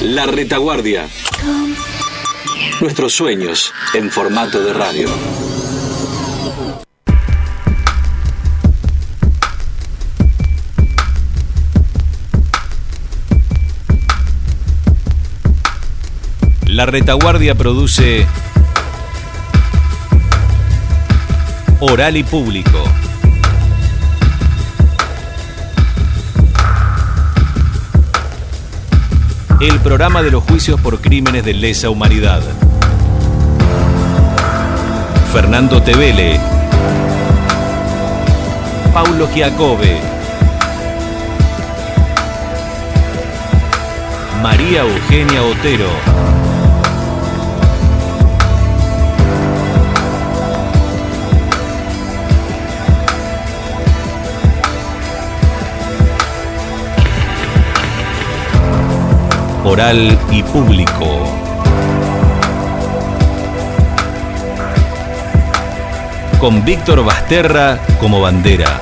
La Retaguardia. Nuestros sueños en formato de radio. La Retaguardia produce Oral y Público. El programa de los juicios por crímenes de lesa humanidad. Fernando Tevele, Paulo Giacobbe, María Eugenia Otero. Oral y Público. Con Víctor Basterra como bandera.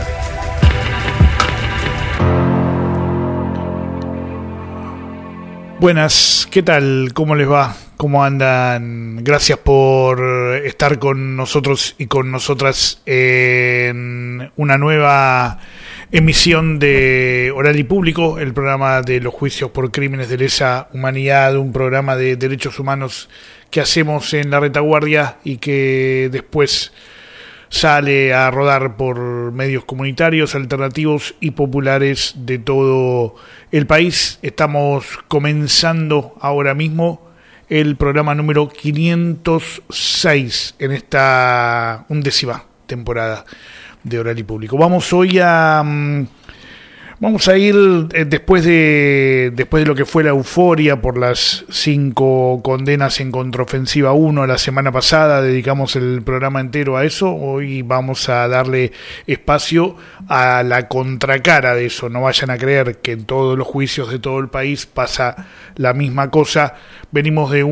Buenas, ¿qué tal? ¿Cómo les va? ¿Cómo andan? Gracias por estar con nosotros y con nosotras en una nueva emisión de Oral y Público, el programa de los juicios por crímenes de lesa humanidad, un programa de derechos humanos que hacemos en La Retaguardia y que después sale a rodar por medios comunitarios, alternativos y populares de todo el país. Estamos comenzando ahora mismo el programa número 506 en esta 11ª temporada de Oral y Público. Vamos a ir después de lo que fue la euforia por las 5 condenas en Contraofensiva 1 la semana pasada. Dedicamos el programa entero a eso. Hoy vamos a darle espacio a la contracara de eso. No vayan a creer que en todos los juicios de todo el país pasa la misma cosa. Venimos de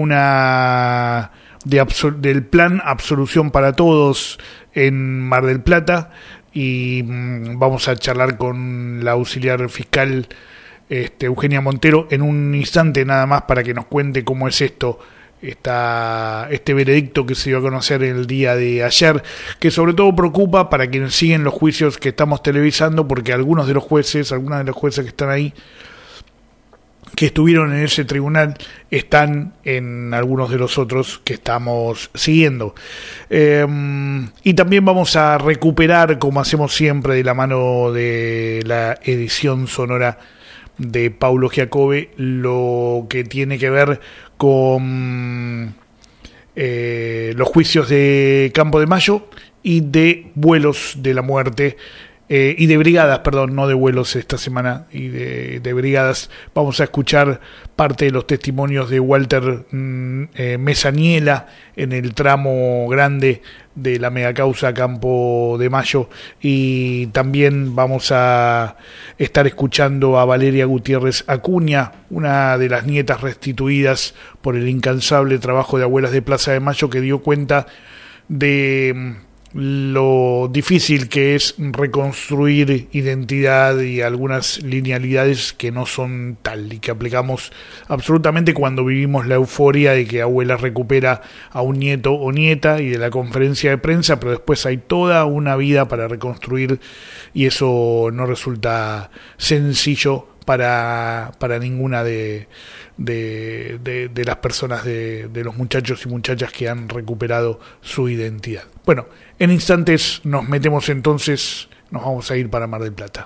del plan Absolución para Todos en Mar del Plata y vamos a charlar con la auxiliar fiscal Eugenia Montero en un instante nada más para que nos cuente cómo es este veredicto que se dio a conocer el día de ayer, que sobre todo preocupa para quienes siguen los juicios que estamos televisando, porque algunas de los jueces que están ahí, que estuvieron en ese tribunal, están en algunos de los otros que estamos siguiendo. Y también vamos a recuperar, como hacemos siempre, de la mano de la edición sonora de Paulo Giacobbe, lo que tiene que ver con los juicios de Campo de Mayo y de vuelos de la muerte, y de brigadas, perdón, no de vuelos esta semana, y de brigadas. Vamos a escuchar parte de los testimonios de Walter Mesaniela en el tramo grande de la megacausa Campo de Mayo, y también vamos a estar escuchando a Valeria Gutiérrez Acuña, una de las nietas restituidas por el incansable trabajo de Abuelas de Plaza de Mayo, que dio cuenta de lo difícil que es reconstruir identidad y algunas linealidades que no son tal, y que aplicamos absolutamente cuando vivimos la euforia de que abuela recupera a un nieto o nieta y de la conferencia de prensa, pero después hay toda una vida para reconstruir y eso no resulta sencillo para ninguna de las personas, de los muchachos y muchachas que han recuperado su identidad. Bueno, en instantes nos metemos entonces, nos vamos a ir para Mar del Plata.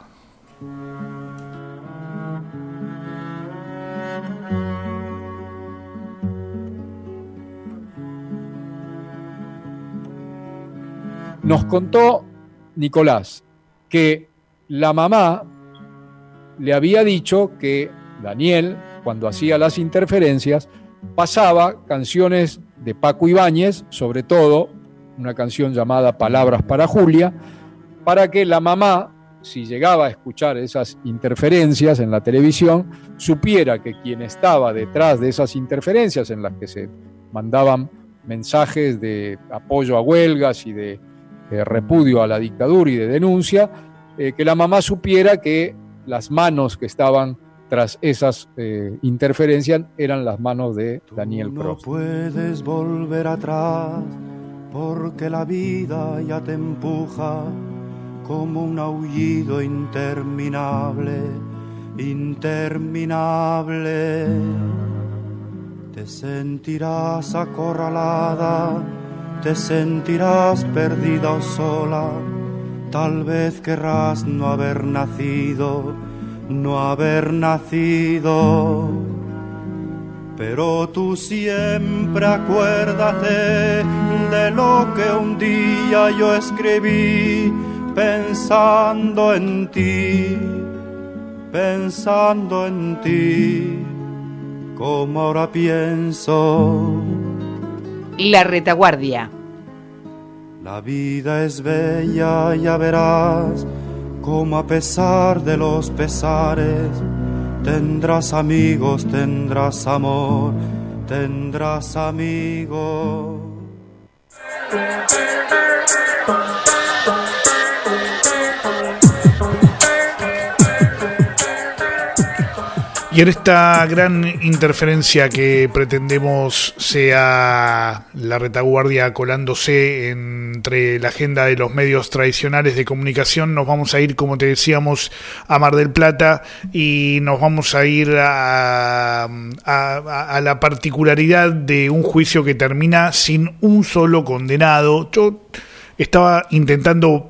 Nos contó Nicolás que la mamá le había dicho que Daniel, cuando hacía las interferencias, pasaba canciones de Paco Ibáñez, sobre todo una canción llamada Palabras para Julia, para que la mamá, si llegaba a escuchar esas interferencias en la televisión, supiera que quien estaba detrás de esas interferencias, en las que se mandaban mensajes de apoyo a huelgas y de repudio a la dictadura y de denuncia, que la mamá supiera que las manos que estaban tras esas interferencias eran las manos de Daniel Prost. No puedes volver atrás porque la vida ya te empuja como un aullido interminable, interminable. Te sentirás acorralada, te sentirás perdida o sola, tal vez querrás no haber nacido, no haber nacido. Pero tú siempre acuérdate de lo que un día yo escribí, pensando en ti, pensando en ti, como ahora pienso. La Retaguardia. La vida es bella, ya verás, como a pesar de los pesares, tendrás amigos, tendrás amor, tendrás amigos. Y en esta gran interferencia que pretendemos sea la retaguardia colándose entre la agenda de los medios tradicionales de comunicación, nos vamos a ir, como te decíamos, a Mar del Plata y nos vamos a ir a la particularidad de un juicio que termina sin un solo condenado. Yo estaba intentando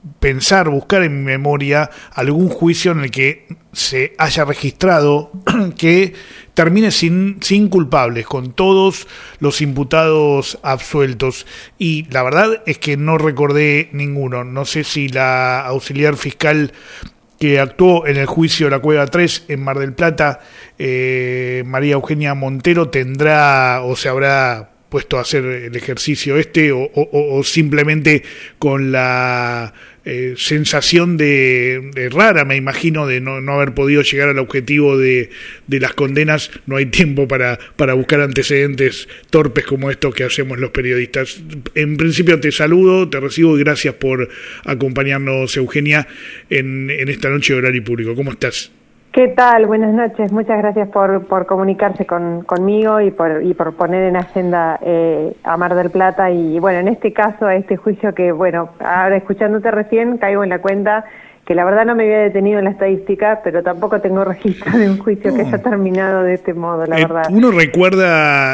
buscar en mi memoria algún juicio en el que se haya registrado que termine sin culpables, con todos los imputados absueltos, y la verdad es que no recordé ninguno. No sé si la auxiliar fiscal que actuó en el juicio de la Cueva 3 en Mar del Plata, María Eugenia Montero, tendrá o se habrá puesto a hacer el ejercicio o simplemente con la sensación de rara, me imagino, de no haber podido llegar al objetivo de las condenas. No hay tiempo para buscar antecedentes torpes como estos que hacemos los periodistas. En principio te saludo, te recibo y gracias por acompañarnos, Eugenia, en esta noche de Horario Público. ¿Cómo estás? ¿Qué tal? Buenas noches. Muchas gracias por comunicarse conmigo y por poner en agenda a Mar del Plata. Y bueno, en este caso, a este juicio que, bueno, ahora escuchándote recién, caigo en la cuenta que la verdad no me había detenido en la estadística, pero tampoco tengo registro de un juicio que haya terminado de este modo, la verdad. Uno recuerda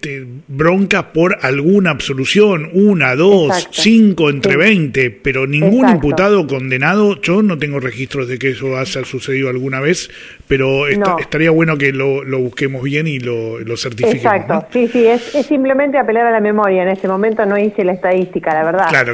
bronca por alguna absolución, 1, 2, Exacto. 5 entre 20, pero ningún Exacto. imputado condenado. Yo no tengo registros de que eso haya sucedido alguna vez, pero No. estaría bueno que lo busquemos bien y lo certifiquemos. Exacto, ¿no? Sí, es simplemente apelar a la memoria. En este momento no hice la estadística, la verdad. Claro.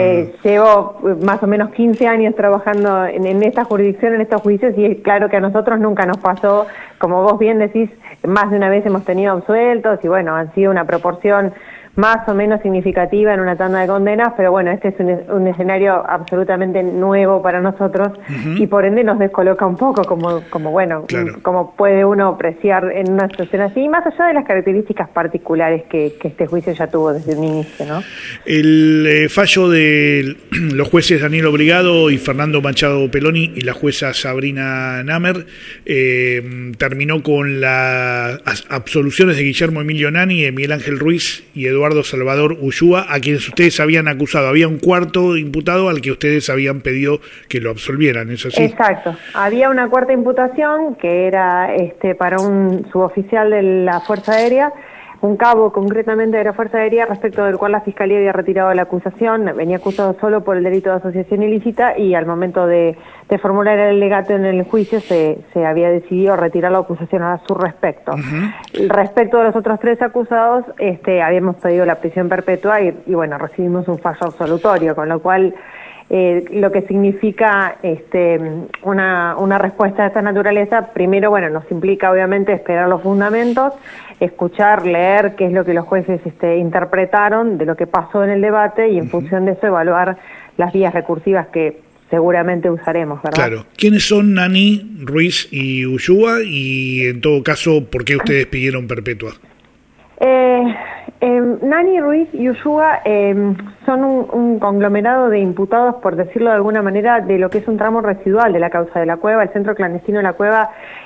Llevo más o menos 15 años trabajando en esta jurisdicción, en estos juicios, y es claro que a nosotros nunca nos pasó, como vos bien decís, más de una vez hemos tenido absueltos y bueno, han sido una proporción más o menos significativa en una tanda de condenas, pero bueno, este es un escenario absolutamente nuevo para nosotros. Uh-huh. Y por ende nos descoloca un poco, como bueno, claro, como puede uno apreciar en una situación así, más allá de las características particulares que este juicio ya tuvo desde un inicio, ¿no? El fallo de los jueces Daniel Obligado y Fernando Machado Peloni y la jueza Sabrina Namer terminó con las absoluciones de Guillermo Emilio Nani, Miguel Ángel Ruiz y Eduardo Salvador Ullúa, a quienes ustedes habían acusado. Había un cuarto imputado al que ustedes habían pedido que lo absolvieran, ¿es así? Exacto. Había una cuarta imputación que era para un suboficial de la Fuerza Aérea, un cabo concretamente de la Fuerza Aérea, respecto del cual la Fiscalía había retirado la acusación. Venía acusado solo por el delito de asociación ilícita y al momento de formular el alegato en el juicio se había decidido retirar la acusación a su respecto. Uh-huh. Respecto de los otros 3 acusados, habíamos pedido la prisión perpetua y bueno, recibimos un fallo absolutorio, con lo cual lo que significa una respuesta de esta naturaleza, primero, bueno, nos implica obviamente esperar los fundamentos, escuchar, leer qué es lo que los jueces interpretaron de lo que pasó en el debate y en función de eso evaluar las vías recursivas que seguramente usaremos, ¿verdad? Claro. ¿Quiénes son Nani, Ruiz y Ullúa? Y en todo caso, ¿por qué ustedes pidieron perpetua? Nani, Ruiz y Ullúa son un conglomerado de imputados, por decirlo de alguna manera, de lo que es un tramo residual de la causa de la Cueva. El centro clandestino de la Cueva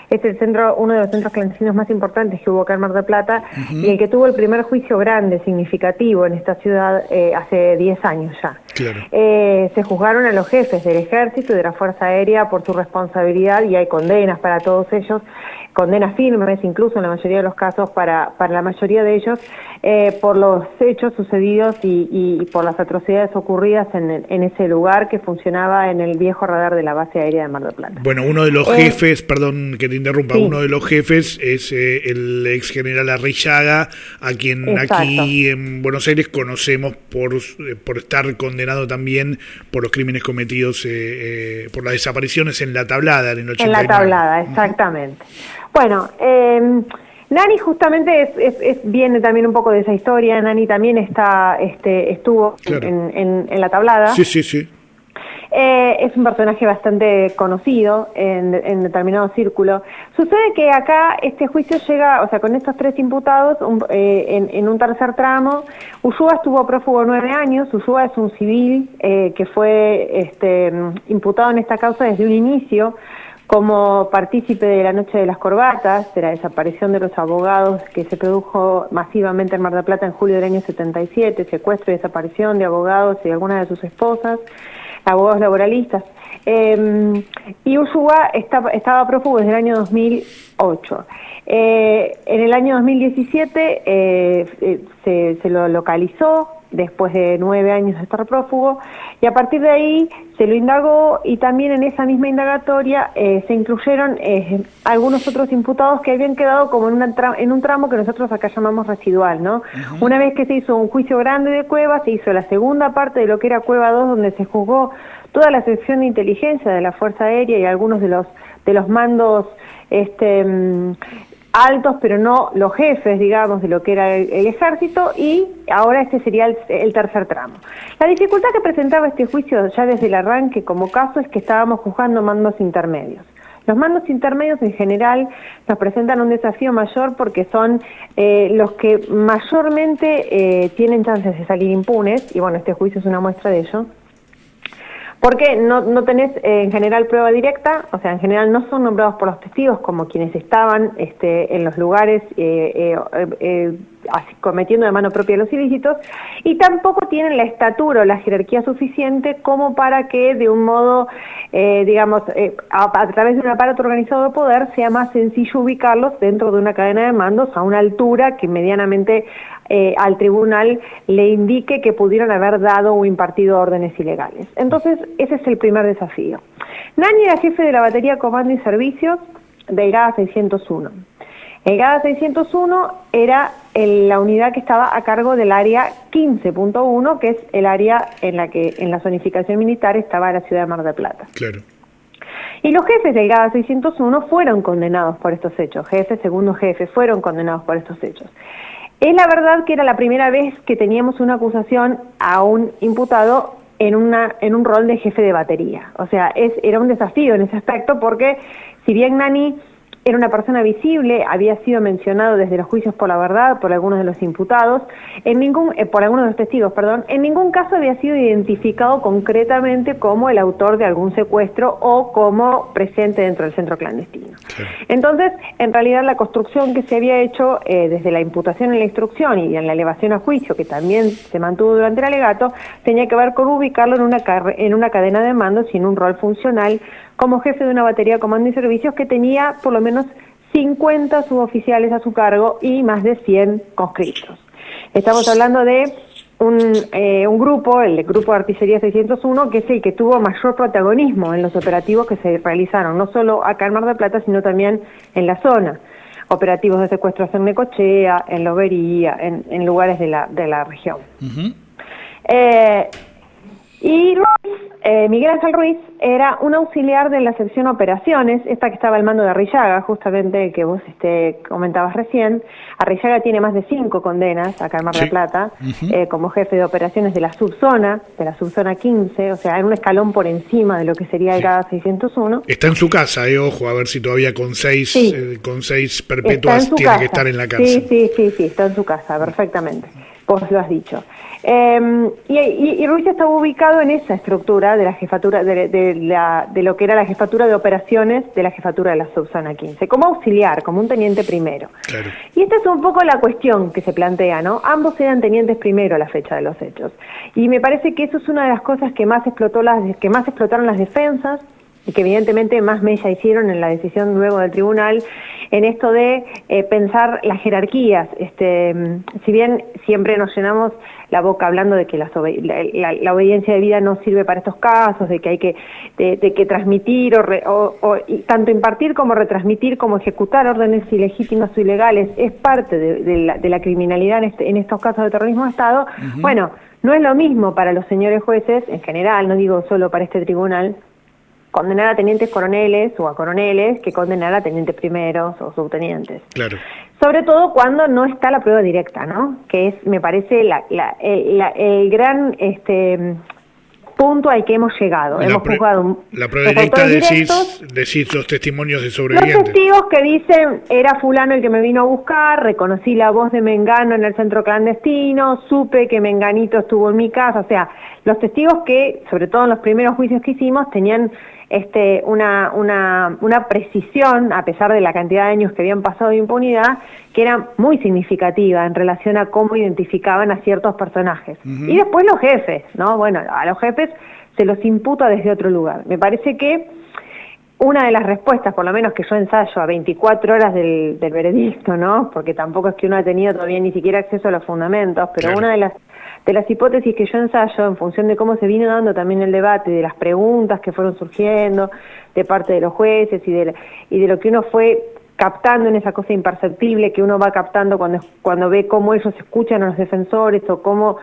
es uno de los centros clandestinos más importantes que hubo acá en Mar del Plata, y el que tuvo el primer juicio grande, significativo en esta ciudad hace 10 años ya. Claro. Se juzgaron a los jefes del Ejército y de la Fuerza Aérea por su responsabilidad, y hay condenas para todos ellos, condenas firmes incluso en la mayoría de los casos para la mayoría de ellos, por los hechos sucedidos y por las atrocidades ocurridas en ese lugar que funcionaba en el viejo radar de la base aérea de Mar del Plata. Bueno, uno de los jefes, perdón que te interrumpa, sí. Uno de los jefes es el ex general Arrillaga, a quien Exacto. Aquí en Buenos Aires conocemos por estar condenado también por los crímenes cometidos, por las desapariciones en La Tablada en el 89. En La Tablada, exactamente. Bueno, Nani justamente viene también un poco de esa historia. Nani también estuvo claro. en La Tablada. Sí. Es un personaje bastante conocido en determinado círculo. Sucede que acá este juicio llega, o sea, con estos 3 imputados, en un tercer tramo. Ulloa estuvo prófugo 9 años. Ulloa es un civil que fue imputado en esta causa desde un inicio, como partícipe de la Noche de las Corbatas, de la desaparición de los abogados que se produjo masivamente en Mar del Plata en julio del año 77, secuestro y desaparición de abogados y de algunas de sus esposas, abogados laboralistas. Y Ulloa estaba prófugo desde el año 2008. En el año 2017 se lo localizó después de 9 años de estar prófugo, y a partir de ahí se lo indagó, y también en esa misma indagatoria se incluyeron algunos otros imputados que habían quedado como en un tramo que nosotros acá llamamos residual, ¿no? Uh-huh. Una vez que se hizo un juicio grande de Cueva, se hizo la segunda parte de lo que era Cueva 2, donde se juzgó toda la sección de inteligencia de la Fuerza Aérea y algunos de los mandos altos, pero no los jefes, digamos, de lo que era el ejército, y ahora este sería el tercer tramo. La dificultad que presentaba este juicio ya desde el arranque como caso es que estábamos juzgando mandos intermedios. Los mandos intermedios en general nos presentan un desafío mayor porque son los que mayormente tienen chances de salir impunes, y bueno, este juicio es una muestra de ello. Porque no tenés en general prueba directa, o sea, en general no son nombrados por los testigos como quienes estaban en los lugares cometiendo de mano propia los ilícitos, y tampoco tienen la estatura o la jerarquía suficiente como para que de un modo, a través de un aparato organizado de poder, sea más sencillo ubicarlos dentro de una cadena de mandos a una altura que medianamente al tribunal le indique que pudieron haber dado o impartido órdenes ilegales. Entonces, ese es el primer desafío. Nani era jefe de la batería Comando y Servicios del GADA 601. El GADA 601 era la unidad que estaba a cargo del área 15.1, que es el área en la que en la zonificación militar estaba la ciudad de Mar del Plata. Claro. Y los jefes del GADA 601 fueron condenados por estos hechos. Jefe, segundo jefe, fueron condenados por estos hechos. Es la verdad que era la primera vez que teníamos una acusación a un imputado en un rol de jefe de batería. O sea, era un desafío en ese aspecto, porque si bien Nani era una persona visible, había sido mencionado desde los juicios por la verdad por algunos de los imputados, por algunos de los testigos, en ningún caso había sido identificado concretamente como el autor de algún secuestro o como presente dentro del centro clandestino. Sí. Entonces, en realidad la construcción que se había hecho desde la imputación en la instrucción y en la elevación a juicio, que también se mantuvo durante el alegato, tenía que ver con ubicarlo en una cadena de mandos y en un rol funcional como jefe de una batería de comando y servicios que tenía por lo menos 50 suboficiales a su cargo y más de 100 conscriptos. Estamos hablando de un grupo, el Grupo de Artillería 601, que es el que tuvo mayor protagonismo en los operativos que se realizaron, no solo acá en Mar del Plata, sino también en la zona. Operativos de secuestros en Necochea, en Lobería, en lugares de la región. Uh-huh. Y Miguel Ángel Ruiz era un auxiliar de la sección operaciones, esta que estaba al mando de Arrillaga, justamente que vos comentabas recién. Arrillaga tiene más de 5 condenas acá en Mar del Plata, uh-huh. Como jefe de operaciones de la subzona 15, o sea, en un escalón por encima de lo que sería el GADA 601. Está en su casa, ojo, a ver si todavía con seis perpetuas tiene que estar en la cárcel. Sí, está en su casa, perfectamente. vos lo has dicho. Y Ruiz estaba ubicado en esa estructura de la jefatura de lo que era la jefatura de operaciones de la jefatura de la subzona 15, como auxiliar, como un teniente primero. Claro. Y esta es un poco la cuestión que se plantea, ¿no? Ambos eran tenientes primero a la fecha de los hechos. Y me parece que eso es una de las cosas que más explotaron las defensas, y que evidentemente más mella hicieron en la decisión luego del tribunal, en esto de pensar las jerarquías. Si bien siempre nos llenamos la boca hablando de que la obediencia de vida no sirve para estos casos, de que hay que transmitir y tanto impartir como retransmitir como ejecutar órdenes ilegítimas o ilegales es parte de la criminalidad en estos casos de terrorismo de Estado. Uh-huh. Bueno, no es lo mismo para los señores jueces en general, no digo solo para este tribunal, condenar a tenientes coroneles o a coroneles que condenar a tenientes primeros o subtenientes. Claro. Sobre todo cuando no está la prueba directa, ¿no? Que es, me parece, el gran punto al que hemos llegado. Hemos juzgado la prueba directa, decís los testimonios de sobrevivientes. Los testigos que dicen, era fulano el que me vino a buscar, reconocí la voz de Mengano en el centro clandestino, supe que Menganito estuvo en mi casa, o sea, los testigos que, sobre todo en los primeros juicios que hicimos, tenían una precisión, a pesar de la cantidad de años que habían pasado de impunidad, que era muy significativa en relación a cómo identificaban a ciertos personajes. Uh-huh. Y después los jefes, ¿no? Bueno, a los jefes se los imputa desde otro lugar. Me parece que una de las respuestas, por lo menos que yo ensayo a 24 horas del veredicto, ¿no? Porque tampoco es que uno ha tenido todavía ni siquiera acceso a los fundamentos, pero claro, una de las hipótesis que yo ensayo, en función de cómo se vino dando también el debate, de las preguntas que fueron surgiendo de parte de los jueces y de lo que uno fue captando en esa cosa imperceptible que uno va captando cuando ve cómo ellos escuchan a los defensores o cómo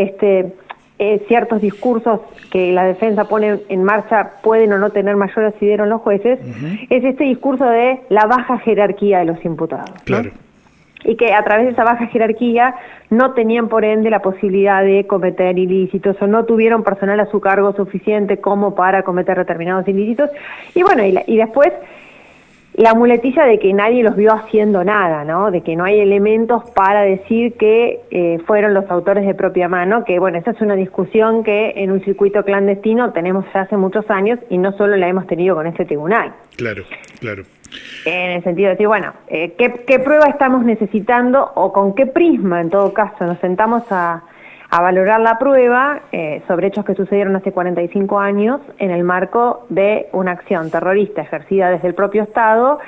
ciertos discursos que la defensa pone en marcha pueden o no tener mayor asidero en los jueces, uh-huh, es este discurso de la baja jerarquía de los imputados, ¿no? Claro. Y que a través de esa baja jerarquía no tenían por ende la posibilidad de cometer ilícitos o no tuvieron personal a su cargo suficiente como para cometer determinados ilícitos. Y bueno, y después la muletilla de que nadie los vio haciendo nada, ¿no? De que no hay elementos para decir que fueron los autores de propia mano, que bueno, esa es una discusión que en un circuito clandestino tenemos ya hace muchos años y no solo la hemos tenido con este tribunal. Claro, claro. En el sentido de decir, bueno, ¿qué prueba estamos necesitando o con qué prisma, en todo caso, nos sentamos a valorar la prueba sobre hechos que sucedieron hace 45 años en el marco de una acción terrorista ejercida desde el propio Estado,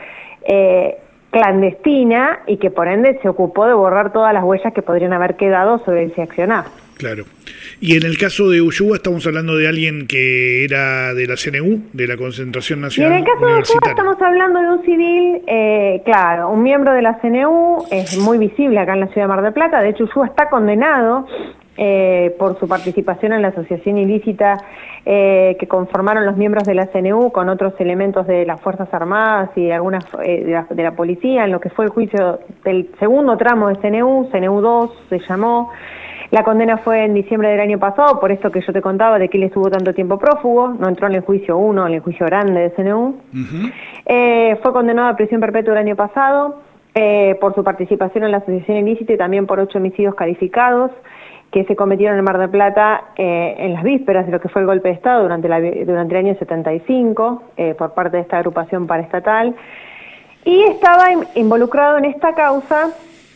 clandestina, y que por ende se ocupó de borrar todas las huellas que podrían haber quedado sobre ese accionar? Claro. Y en el caso de Ulloa estamos hablando de alguien que era de la CNU, de la Concentración Nacional Universitaria. Y en el caso de Ulloa estamos hablando de un civil, claro, un miembro de la CNU, es muy visible acá en la ciudad de Mar del Plata. De hecho, Ulloa está condenado por su participación en la asociación ilícita que conformaron los miembros de la CNU con otros elementos de las Fuerzas Armadas y de algunas de la policía, en lo que fue el juicio del segundo tramo de CNU 2 se llamó. La condena fue en diciembre del año pasado, por esto que yo te contaba de que él estuvo tanto tiempo prófugo, no entró en el juicio 1, en el juicio grande de CNU. Uh-huh. Fue condenado a prisión perpetua el año pasado por su participación en la asociación ilícita y también por 8 homicidios calificados que se cometieron en Mar del Plata en las vísperas de lo que fue el golpe de Estado durante el año 75 por parte de esta agrupación paraestatal. Y estaba involucrado en esta causa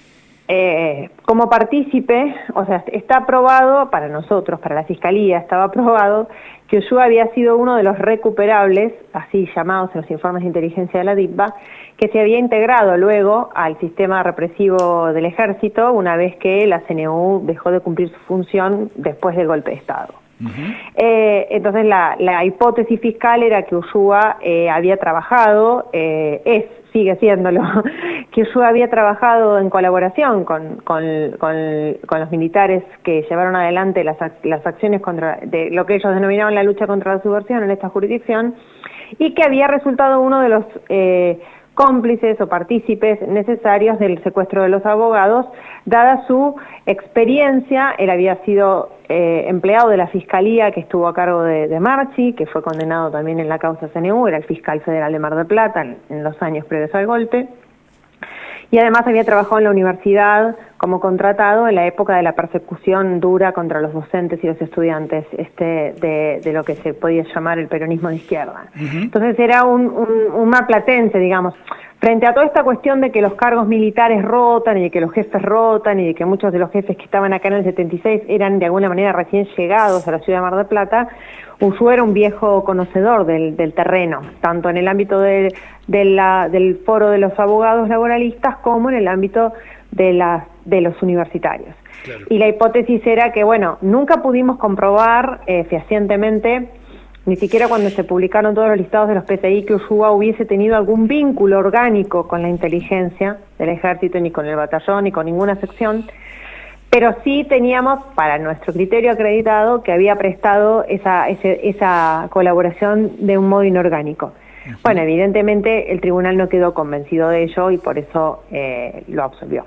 como partícipe, o sea, está aprobado para nosotros, para la Fiscalía, estaba aprobado que Ulloa había sido uno de los recuperables, así llamados en los informes de inteligencia de la DIPBA, que se había integrado luego al sistema represivo del Ejército una vez que la CNU dejó de cumplir su función después del golpe de Estado. Uh-huh. Entonces la hipótesis fiscal era que Ulloa había trabajado, sigue siéndolo, que Ulloa había trabajado en colaboración con los militares que llevaron adelante las acciones de lo que ellos denominaban la lucha contra la subversión en esta jurisdicción, y que había resultado uno de los cómplices o partícipes necesarios del secuestro de los abogados, dada su experiencia. Él había sido empleado de la Fiscalía que estuvo a cargo de Marchi, que fue condenado también en la causa CNU, era el fiscal federal de Mar del Plata en los años previos al golpe. y además había trabajado en la universidad como contratado en la época de la persecución dura contra los docentes y los estudiantes de lo que se podía llamar el peronismo de izquierda. Entonces era un marplatense, digamos, frente a toda esta cuestión de que los cargos militares rotan y de que los jefes rotan y de que muchos de los jefes que estaban acá en el 76 eran de alguna manera recién llegados a la ciudad de Mar del Plata, Ullú era un viejo conocedor del terreno, tanto en el ámbito del foro de los abogados laboralistas como en el ámbito de los universitarios. Claro. Y la hipótesis era que, bueno, nunca pudimos comprobar fehacientemente, ni siquiera cuando se publicaron todos los listados de los PCI, que Ushua hubiese tenido algún vínculo orgánico con la inteligencia del ejército, ni con el batallón, ni con ninguna sección, pero sí teníamos, para nuestro criterio acreditado, que había prestado esa colaboración de un modo inorgánico. Bueno, evidentemente el tribunal no quedó convencido de ello y por eso lo absolvió.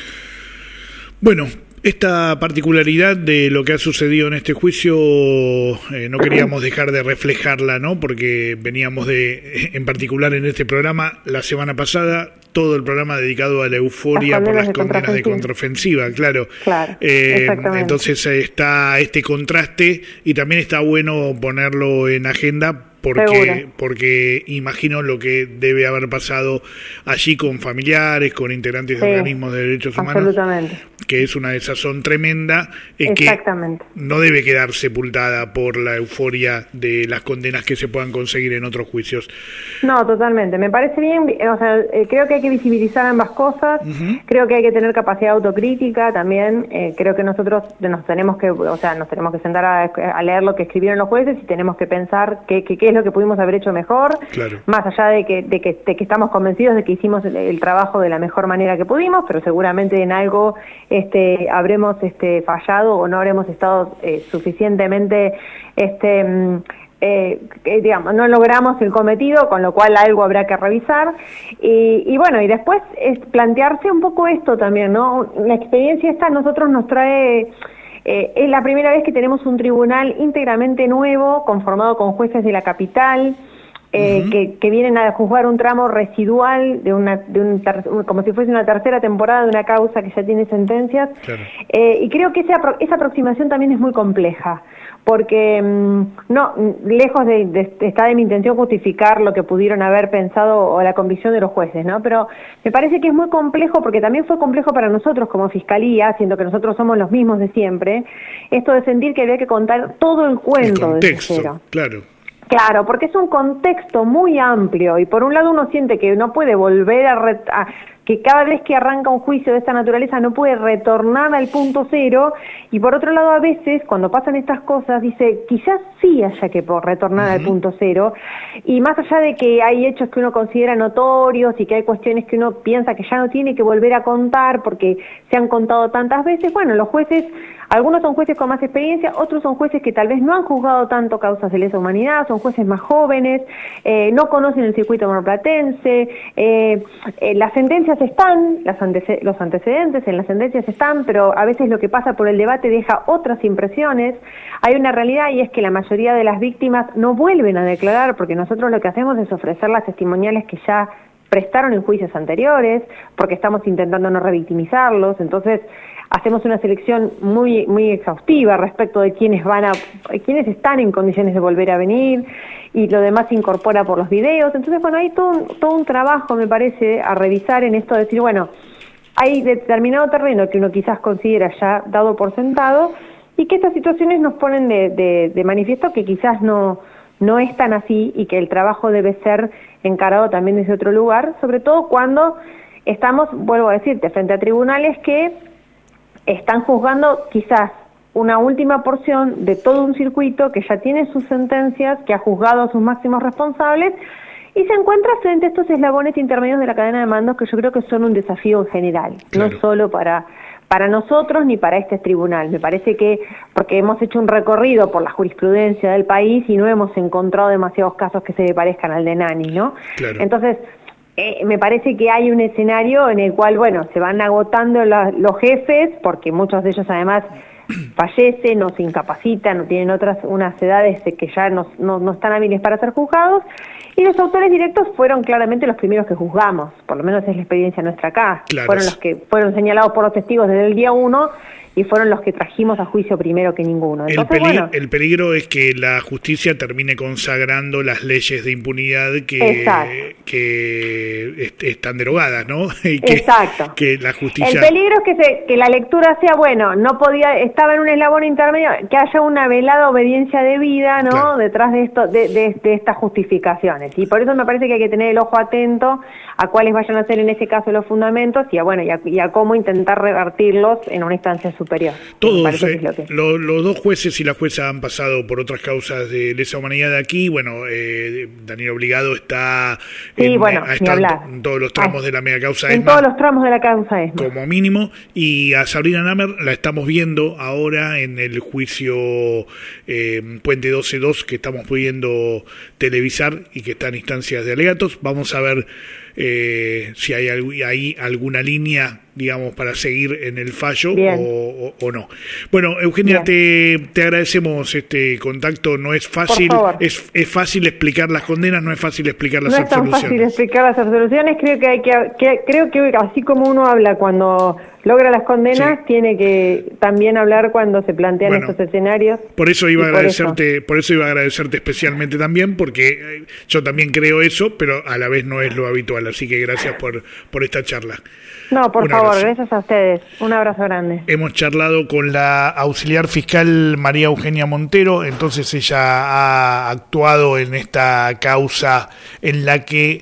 Bueno, esta particularidad de lo que ha sucedido en este juicio no queríamos dejar de reflejarla, ¿no? Porque veníamos en particular en este programa, la semana pasada, todo el programa dedicado a la euforia por las condenas de contraofensiva, claro. Entonces está este contraste y también está bueno ponerlo en agenda porque imagino lo que debe haber pasado allí con familiares, con integrantes de organismos de derechos humanos, que es una desazón tremenda que no debe quedar sepultada por la euforia de las condenas que se puedan conseguir en otros juicios. No, totalmente, me parece bien, o sea, creo que hay que visibilizar ambas cosas, creo que hay que tener capacidad autocrítica también, creo que nosotros nos tenemos que sentar a leer lo que escribieron los jueces y tenemos que pensar qué es lo que pudimos haber hecho mejor, más allá de que estamos convencidos de que hicimos el trabajo de la mejor manera que pudimos, pero seguramente en algo habremos fallado o no habremos estado suficientemente digamos, no logramos el cometido, con lo cual algo habrá que revisar y bueno, y después es plantearse un poco esto también, ¿no? La experiencia esta a nosotros nos trae es la primera vez que tenemos un tribunal íntegramente nuevo, conformado con jueces de la capital, que vienen a juzgar un tramo residual como si fuese una tercera temporada de una causa que ya tiene sentencias. Y creo que esa aproximación también es muy compleja, porque lejos está de mi intención justificar lo que pudieron haber pensado o la convicción de los jueces, ¿no? Pero me parece que es muy complejo, porque también fue complejo para nosotros como Fiscalía, siendo que nosotros somos los mismos de siempre, esto de sentir que había que contar todo el cuento desde cero. Claro, porque es un contexto muy amplio y por un lado uno siente que no puede volver que cada vez que arranca un juicio de esta naturaleza no puede retornar al punto cero, y por otro lado a veces cuando pasan estas cosas dice quizás sí haya que retornar al punto cero, y más allá de que hay hechos que uno considera notorios y que hay cuestiones que uno piensa que ya no tiene que volver a contar porque se han contado tantas veces, bueno, los jueces, algunos son jueces con más experiencia, otros son jueces que tal vez no han juzgado tanto causas de lesa humanidad, son jueces más jóvenes, no conocen el circuito marplatense, las sentencias están, los antecedentes en las sentencias están, pero a veces lo que pasa por el debate deja otras impresiones. Hay una realidad y es que la mayoría de las víctimas no vuelven a declarar, porque nosotros lo que hacemos es ofrecer las testimoniales que ya prestaron en juicios anteriores, porque estamos intentando no revictimizarlos, entonces hacemos una selección muy muy exhaustiva respecto de quiénes están en condiciones de volver a venir, y lo demás se incorpora por los videos. Entonces, bueno, hay todo un trabajo, me parece, a revisar en esto de decir, bueno, hay determinado terreno que uno quizás considera ya dado por sentado, y que estas situaciones nos ponen de manifiesto que quizás no es tan así, y que el trabajo debe ser encarado también desde otro lugar, sobre todo cuando estamos, vuelvo a decirte, frente a tribunales que están juzgando quizás una última porción de todo un circuito que ya tiene sus sentencias, que ha juzgado a sus máximos responsables, y se encuentra frente a estos eslabones intermedios de la cadena de mandos que yo creo que son un desafío en general, no solo para nosotros ni para este tribunal. Me parece que porque hemos hecho un recorrido por la jurisprudencia del país y no hemos encontrado demasiados casos que se le parezcan al de Nani, ¿no? Entonces, me parece que hay un escenario en el cual, bueno, se van agotando los jefes, porque muchos de ellos además fallece, no se incapacita, no tienen unas edades que ya no están hábiles para ser juzgados, y los autores directos fueron claramente los primeros que juzgamos, por lo menos es la experiencia nuestra acá. Claro. Fueron los que fueron señalados por los testigos desde el día 1 y fueron los que trajimos a juicio primero que ninguno. Entonces, el peligro es que la justicia termine consagrando las leyes de impunidad que están derogadas, ¿no? Y Exacto. Que la justicia... El peligro es que la lectura sea, estaba en un eslabón intermedio, que haya una velada obediencia debida, ¿no? Claro. Detrás de esto, de estas justificaciones. Y por eso me parece que hay que tener el ojo atento a cuáles vayan a ser en ese caso los fundamentos y a cómo intentar revertirlos en una instancia superior. Todos, los dos jueces y la jueza han pasado por otras causas de lesa humanidad aquí. Bueno, Daniel Obligado está ha estado en todos los tramos de la mega causa ESMA. En todos los tramos de la causa ESMA. Como mínimo. Y a Sabrina Namer la estamos viendo ahora en el juicio Puente 12-2 que estamos pudiendo televisar y que está en instancias de alegatos. Vamos a ver si hay ahí alguna línea, digamos, para seguir en el fallo o no. Bueno, Eugenia, te agradecemos este contacto. No es fácil, es fácil explicar las condenas, no es fácil explicar las absoluciones. No es tan fácil explicar las absoluciones. Creo que así como uno habla cuando logra las condenas, tiene que también hablar cuando se plantean estos escenarios. Por eso iba a agradecerte especialmente también, porque yo también creo eso, pero a la vez no es lo habitual. Así que gracias por esta charla. No, por favor, gracias a ustedes. Un abrazo grande. Hemos charlado con la auxiliar fiscal María Eugenia Montero. Entonces ella ha actuado en esta causa en la que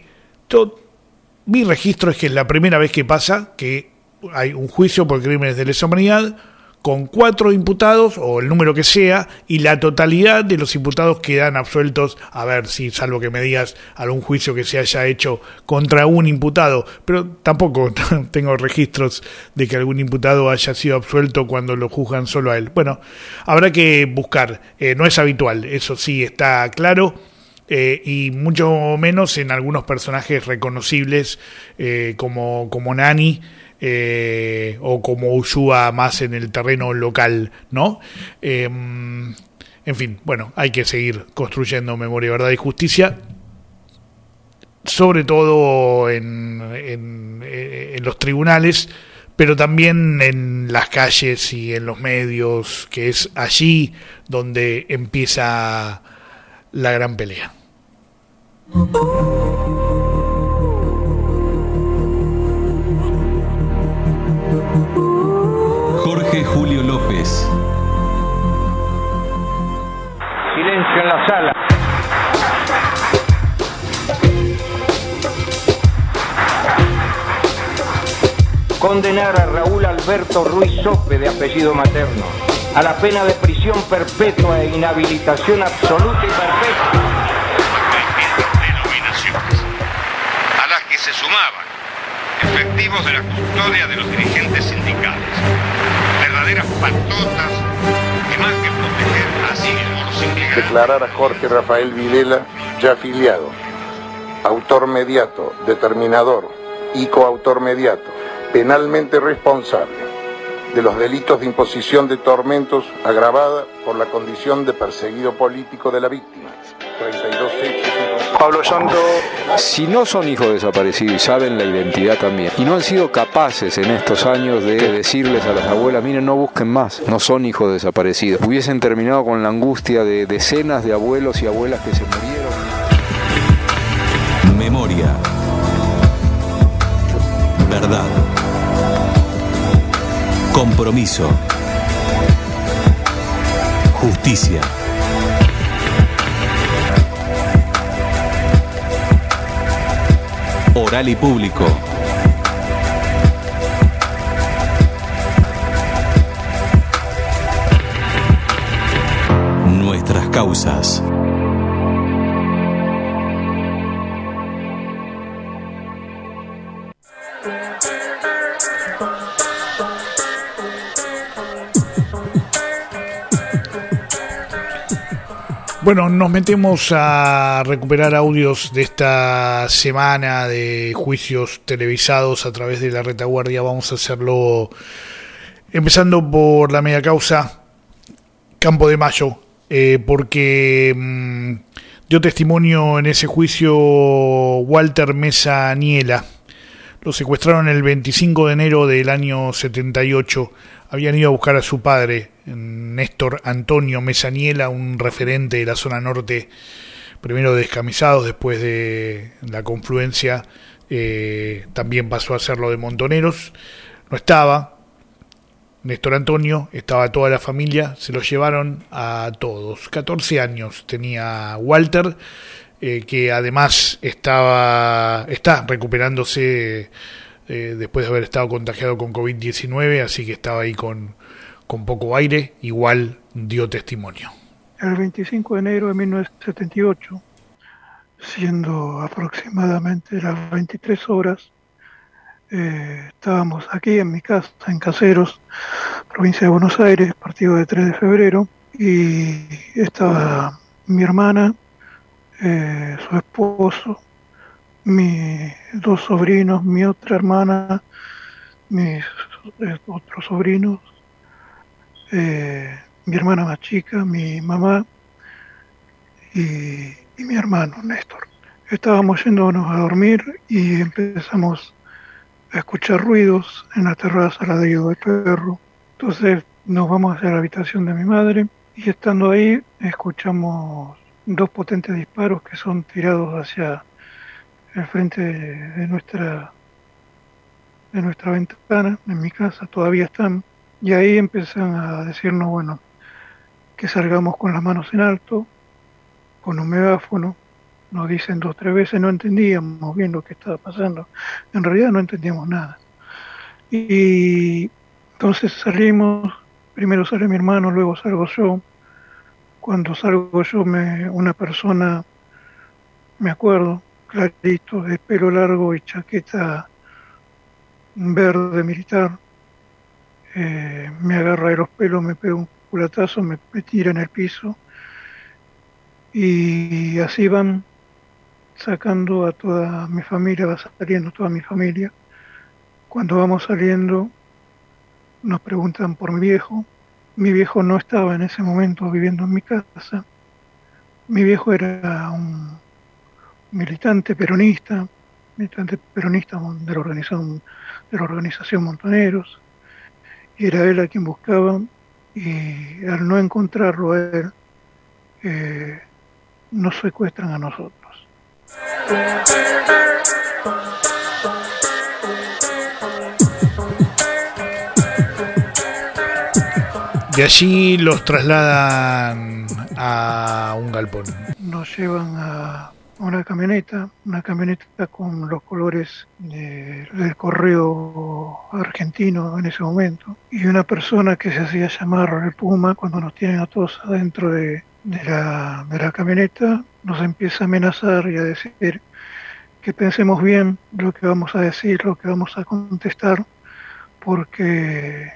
mi registro es que es la primera vez que pasa que hay un juicio por crímenes de lesa humanidad con 4 imputados, o el número que sea, y la totalidad de los imputados quedan absueltos, a ver si, salvo que me digas algún juicio que se haya hecho contra un imputado, pero tampoco tengo registros de que algún imputado haya sido absuelto cuando lo juzgan solo a él. Bueno, habrá que buscar, no es habitual, eso sí está claro. Y mucho menos en algunos personajes reconocibles como Nani, o como Ushua más en el terreno local, ¿no? En fin, bueno, hay que seguir construyendo memoria, verdad y justicia, sobre todo en los tribunales, pero también en las calles y en los medios, que es allí donde empieza la gran pelea. Jorge Julio López. Silencio en la sala. Condenar a Raúl Alberto Ruiz Sope, de apellido materno, a la pena de prisión perpetua e inhabilitación absoluta y perpetua. Denominaciones a las que se sumaban efectivos de la custodia de los dirigentes sindicales, verdaderas patotas que más que proteger así los inmigrantes. Declarar a Jorge Rafael Vilela ya afiliado, autor mediato, determinador y coautor mediato, penalmente responsable de los delitos de imposición de tormentos agravada por la condición de perseguido político de la víctima. 32 hechos. Pablo Santo. Si no son hijos desaparecidos y saben la identidad también, y no han sido capaces en estos años de decirles a las abuelas, miren, no busquen más, no son hijos desaparecidos, hubiesen terminado con la angustia de decenas de abuelos y abuelas que se murieron. Memoria. Verdad. Compromiso. Justicia. Oral y público. Nuestras causas. Bueno, nos metemos a recuperar audios de esta semana de juicios televisados a través de la retaguardia. Vamos a hacerlo Empezando por la media causa, Campo de Mayo, porque dio testimonio en ese juicio Walter Mesa Niela. Lo secuestraron el 25 de enero del año 78. Habían ido a buscar a su padre, Néstor Antonio Mesa Niela, un referente de la zona norte, primero de Descamisados, después de la confluencia, también pasó a ser lo de Montoneros. No estaba Néstor Antonio, estaba toda la familia, se los llevaron a todos. 14 años tenía Walter, que además está recuperándose después de haber estado contagiado con COVID-19, así que estaba ahí con poco aire, igual dio testimonio. El 25 de enero de 1978, siendo aproximadamente las 23 horas, estábamos aquí en mi casa, en Caseros, provincia de Buenos Aires, partido de 3 de febrero, y estaba mi hermana, su esposo, mis 2 sobrinos, mi otra hermana, mis otros sobrinos, mi hermana más chica, mi mamá y mi hermano Néstor. Estábamos yéndonos a dormir y empezamos a escuchar ruidos en la terraza, ladrido de perro. Entonces nos vamos hacia la habitación de mi madre y estando ahí escuchamos 2 potentes disparos que son tirados hacia el frente de nuestra ventana, en mi casa, todavía están. Y ahí empiezan a decirnos, bueno, que salgamos con las manos en alto, con un megáfono. Nos dicen 2 o 3 veces, no entendíamos bien lo que estaba pasando. En realidad no entendíamos nada. Y entonces salimos, primero sale mi hermano, luego salgo yo. Cuando salgo yo, una persona, me acuerdo, clarito, de pelo largo y chaqueta verde militar, me agarra de los pelos, me pega un culatazo, me tira en el piso y así van sacando a toda mi familia, va saliendo toda mi familia. Cuando vamos saliendo nos preguntan por mi viejo. Mi viejo no estaba en ese momento viviendo en mi casa. Mi viejo era un militante peronista de la organización Montoneros, y era él a quien buscaban, y al no encontrarlo a él, nos secuestran a nosotros. De allí los trasladan a un galpón. Nos llevan a una camioneta con los colores del correo argentino en ese momento, y una persona que se hacía llamar el Puma. Cuando nos tienen a todos adentro de la camioneta, nos empieza a amenazar y a decir que pensemos bien lo que vamos a decir, lo que vamos a contestar, porque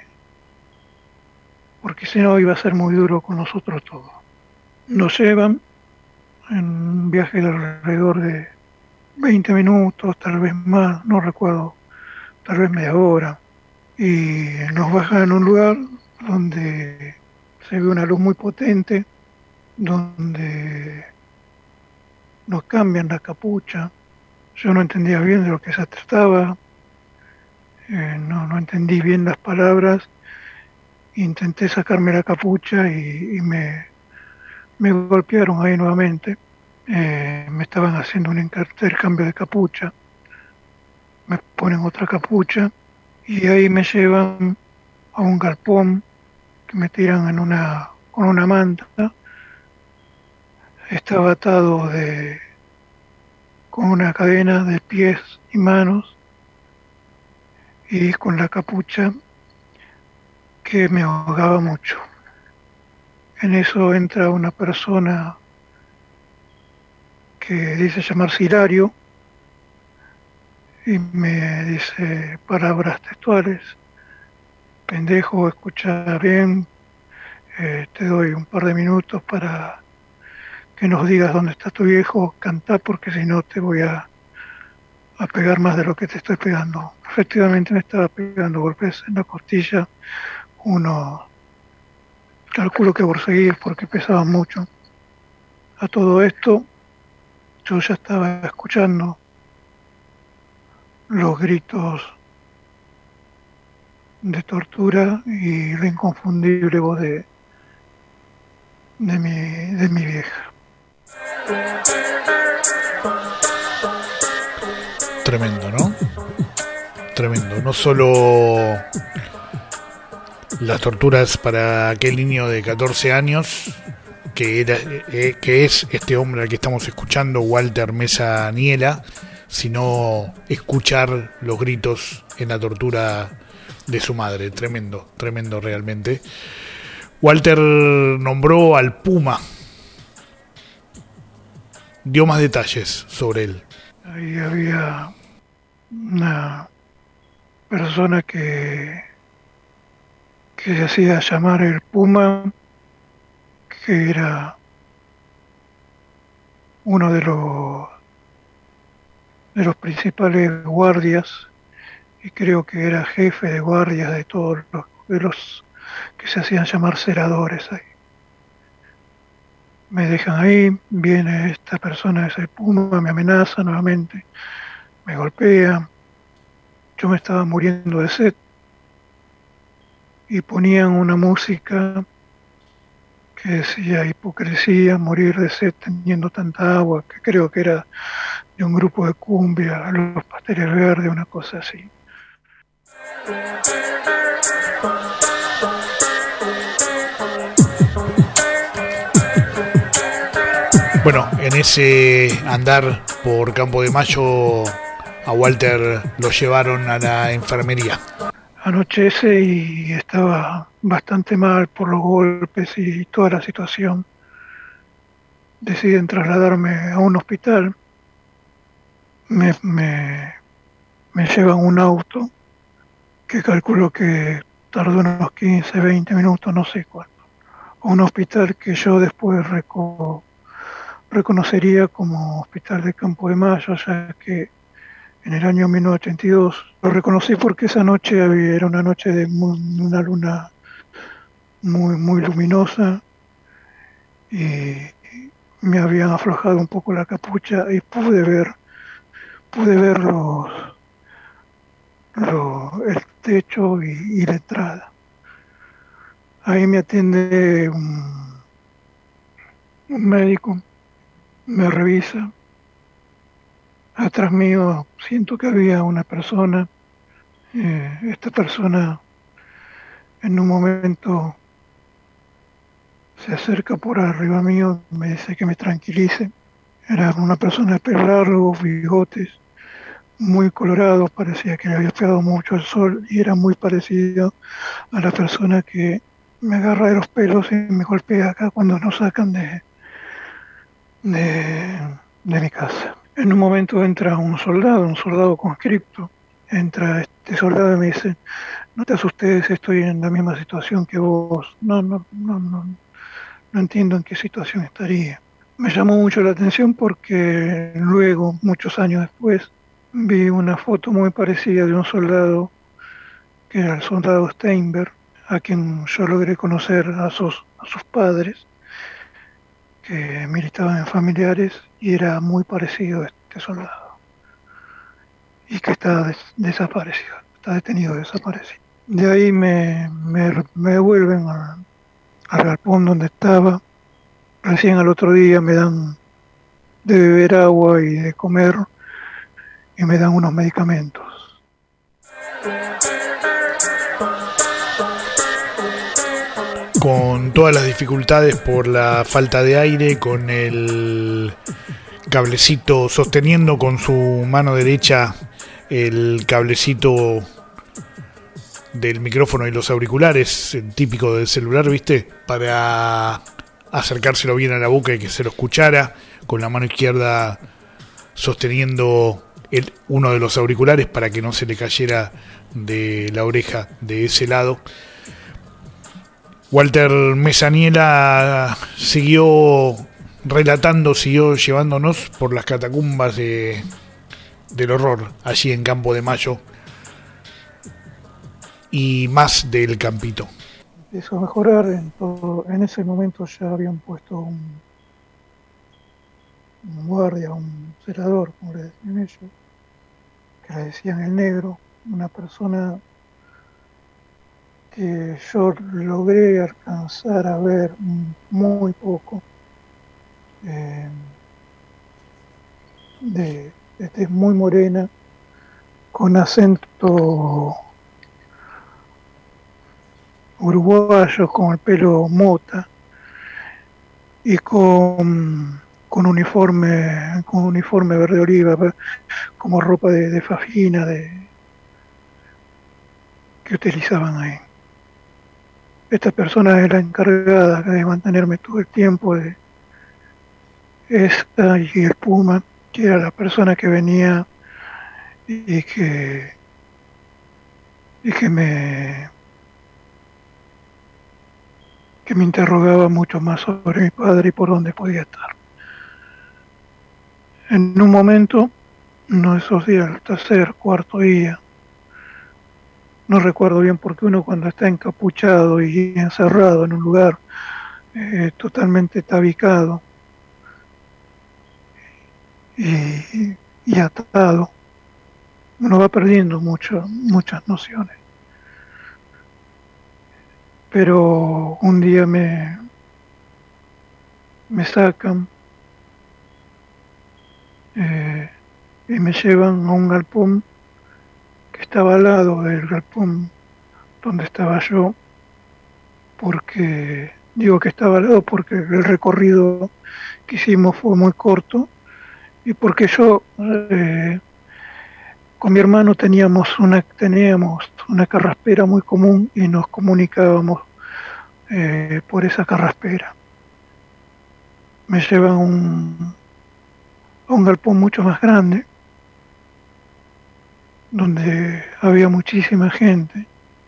si no iba a ser muy duro con nosotros todos. Nos llevan en un viaje de alrededor de 20 minutos, tal vez más, no recuerdo, tal vez media hora, y nos bajan en un lugar donde se ve una luz muy potente, donde nos cambian la capucha. Yo no entendía bien de lo que se trataba, no entendí bien las palabras. Intenté sacarme la capucha y me golpearon ahí nuevamente. Me estaban haciendo un intercambio de capucha. Me ponen otra capucha y ahí me llevan a un galpón que me tiran con una manta. Estaba atado con una cadena de pies y manos y con la capucha, que me ahogaba mucho. En eso entra una persona que dice llamarse Hilario y me dice palabras textuales: pendejo, escucha bien, te doy un par de minutos para que nos digas dónde está tu viejo, cantá, porque si no te voy a pegar más de lo que te estoy pegando. Efectivamente me estaba pegando golpes en la costilla uno, calculo que por seguir, porque pesaba mucho. A todo esto, yo ya estaba escuchando los gritos de tortura y la inconfundible voz de mi vieja. Tremendo, ¿no? Tremendo. No solo las torturas para aquel niño de 14 años, que es este hombre al que estamos escuchando, Walter Mesa Aniela, sino escuchar los gritos en la tortura de su madre. Tremendo, tremendo realmente. Walter nombró al Puma. Dio más detalles sobre él. Ahí había una persona que se hacía llamar el Puma, que era uno de los principales guardias, y creo que era jefe de guardias de todos los que se hacían llamar ceradores ahí. Me dejan ahí, viene esta persona, ese Puma, me amenaza nuevamente, me golpea. Yo me estaba muriendo de sed y ponían una música que decía hipocresía, morir de sed teniendo tanta agua, que creo que era de un grupo de cumbia, Los Pasteles Verdes, una cosa así. Bueno, en ese andar por Campo de Mayo a Walter lo llevaron a la enfermería. Anochece y estaba bastante mal por los golpes y toda la situación. Deciden trasladarme a un hospital. Me llevan un auto que calculo que tardó unos 15, 20 minutos, no sé cuánto. Un hospital que yo después reconocería como Hospital de Campo de Mayo, ya que en el año 1982 lo reconocí porque esa noche era una noche de una luna muy, muy luminosa y me habían aflojado un poco la capucha y pude ver el techo y la entrada. Ahí me atiende un médico, me revisa. Atrás mío siento que había una persona. Esta persona en un momento se acerca por arriba mío, me dice que me tranquilice. Era una persona de pelo largo, bigotes, muy colorado, parecía que le había pegado mucho el sol y era muy parecido a la persona que me agarra de los pelos y me golpea acá cuando nos sacan de mi casa. En un momento entra un soldado conscripto. Entra este soldado y me dice: no te asustes, estoy en la misma situación que vos. No entiendo en qué situación estaría. Me llamó mucho la atención porque luego, muchos años después, vi una foto muy parecida de un soldado, que era el soldado Steinberg, a quien yo logré conocer a sus padres, que militaban en Familiares, y era muy parecido a este soldado. Y que está desaparecido, está detenido, desaparecido. De ahí me devuelven al galpón donde estaba. Recién al otro día me dan de beber agua y de comer y me dan unos medicamentos. Con todas las dificultades por la falta de aire, con el cablecito sosteniendo con su mano derecha el cablecito del micrófono y los auriculares, el típico del celular, ¿viste? Para acercárselo bien a la boca y que se lo escuchara, con la mano izquierda sosteniendo uno de los auriculares para que no se le cayera de la oreja de ese lado. Walter Mesa Aniela siguió relatando, siguió llevándonos por las catacumbas del horror allí en Campo de Mayo y más del Campito. empezó a mejorar. En ese momento ya habían puesto un guardia, un celador, como le decían ellos, que le decían el negro, una persona que yo logré alcanzar a ver muy poco, de tez muy morena, con acento uruguayo, con el pelo mota y con uniforme verde oliva, como ropa de fajina que utilizaban ahí. Esta persona es la encargada de mantenerme todo el tiempo, esta y el Puma, que era la persona que venía y que me interrogaba mucho más sobre mi padre y por dónde podía estar. En un momento, uno de esos días, el tercer, cuarto día, no recuerdo bien, porque uno cuando está encapuchado y encerrado en un lugar totalmente tabicado y atado, uno va perdiendo muchas nociones. Pero un día me sacan y me llevan a un galpón que estaba al lado del galpón donde estaba yo, porque digo que estaba al lado porque el recorrido que hicimos fue muy corto y porque yo con mi hermano teníamos una carraspera muy común y nos comunicábamos por esa carraspera. Me llevan a un galpón mucho más grande, donde había muchísima gente,